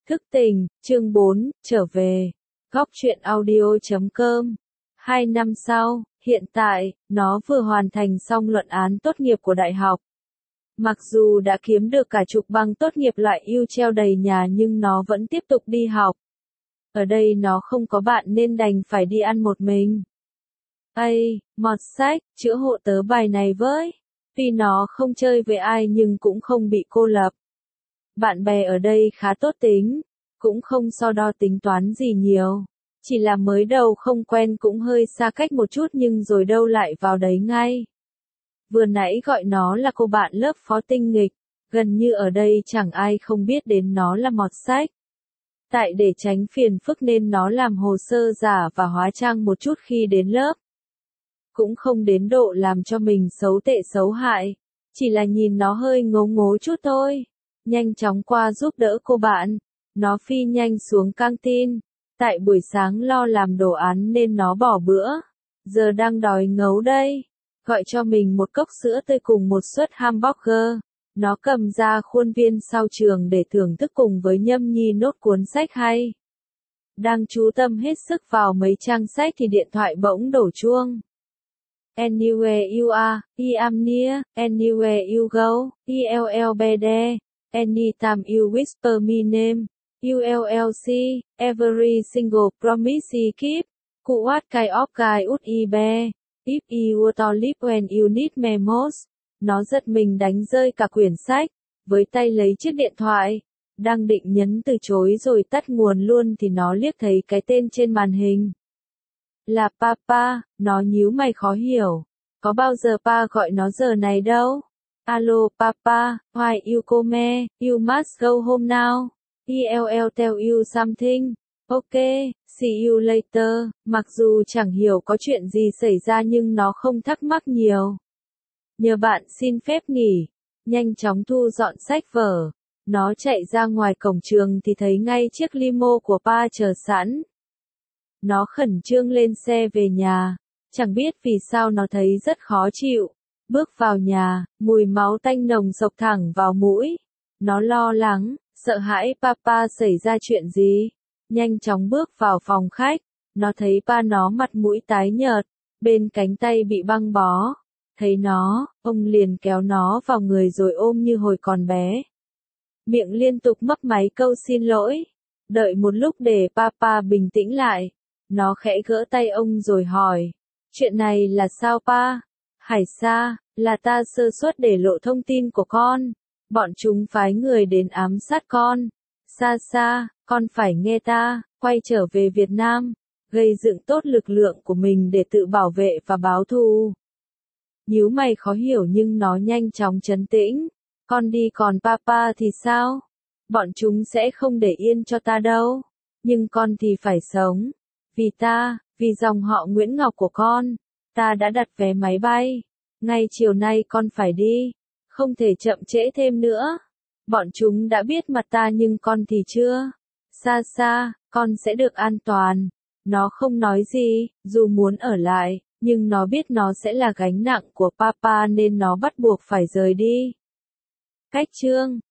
Thức tỉnh, chương 4, trở về. Góc truyện audio.com. 2 năm sau, hiện tại, nó vừa hoàn thành xong luận án tốt nghiệp của đại học. Mặc dù đã kiếm được cả chục bằng tốt nghiệp loại ưu treo đầy nhà nhưng nó vẫn tiếp tục đi học. Ở đây nó không có bạn nên đành phải đi ăn một mình. Ây, mọt sách, chữa hộ tớ bài này với. Tuy nó không chơi với ai nhưng cũng không bị cô lập. Bạn bè ở đây khá tốt tính, cũng không so đo tính toán gì nhiều. Chỉ là mới đầu không quen cũng hơi xa cách một chút nhưng rồi đâu lại vào đấy ngay. Vừa nãy gọi nó là cô bạn lớp phó tinh nghịch, gần như ở đây chẳng ai không biết đến nó là mọt sách. Tại để tránh phiền phức nên nó làm hồ sơ giả và hóa trang một chút khi đến lớp. Cũng không đến độ làm cho mình xấu tệ xấu hại, chỉ là nhìn nó hơi ngố ngố chút thôi. Nhanh chóng qua giúp đỡ cô bạn, nó phi nhanh xuống căng tin. Tại buổi sáng lo làm đồ án nên nó bỏ bữa, giờ đang đói ngấu đây. Gọi cho mình một cốc sữa tươi cùng một suất hamburger. Nó cầm ra khuôn viên sau trường để thưởng thức cùng với Nhâm Nhi nốt cuốn sách hay. Đang chú tâm hết sức vào mấy trang sách thì điện thoại bỗng đổ chuông. Anywhere you are, I am near, anywhere you go, ILL be there, anytime you whisper me name, ULLC, every single promise he keep, what kind of guy would he be, if you were to live when you need me most. Nó giật mình đánh rơi cả quyển sách, với tay lấy chiếc điện thoại, đang định nhấn từ chối rồi tắt nguồn luôn thì nó liếc thấy cái tên trên màn hình. Là Papa, nó nhíu mày khó hiểu. Có bao giờ pa gọi nó giờ này đâu? Alo Papa, why you come? You must go home now. ELL tell you something. Okay, see you later. Mặc dù chẳng hiểu có chuyện gì xảy ra nhưng nó không thắc mắc nhiều. Nhờ bạn xin phép nghỉ. Nhanh chóng thu dọn sách vở. Nó chạy ra ngoài cổng trường thì thấy ngay chiếc limo của pa chờ sẵn. Nó khẩn trương lên xe về nhà, chẳng biết vì sao nó thấy rất khó chịu. Bước vào nhà, mùi máu tanh nồng xộc thẳng vào mũi. Nó lo lắng, sợ hãi Papa xảy ra chuyện gì. Nhanh chóng bước vào phòng khách, nó thấy ba nó mặt mũi tái nhợt, bên cánh tay bị băng bó. Thấy nó, ông liền kéo nó vào người rồi ôm như hồi còn bé. Miệng liên tục mấp máy câu xin lỗi. Đợi một lúc để Papa bình tĩnh lại. Nó khẽ gỡ tay ông rồi hỏi. Chuyện này là sao pa? Hải Sa, là ta sơ suất để lộ thông tin của con. Bọn chúng phái người đến ám sát con. Sa Sa, con phải nghe ta, quay trở về Việt Nam. Gây dựng tốt lực lượng của mình để tự bảo vệ và báo thù. Nhíu mày khó hiểu nhưng nó nhanh chóng trấn tĩnh. Con đi còn Papa thì sao? Bọn chúng sẽ không để yên cho ta đâu. Nhưng con thì phải sống. Vì ta, vì dòng họ Nguyễn Ngọc của con, ta đã đặt vé máy bay. Ngay chiều nay con phải đi. Không thể chậm trễ thêm nữa. Bọn chúng đã biết mặt ta nhưng con thì chưa. Sa Sa, con sẽ được an toàn. Nó không nói gì, dù muốn ở lại, nhưng nó biết nó sẽ là gánh nặng của Papa nên nó bắt buộc phải rời đi. Cách chương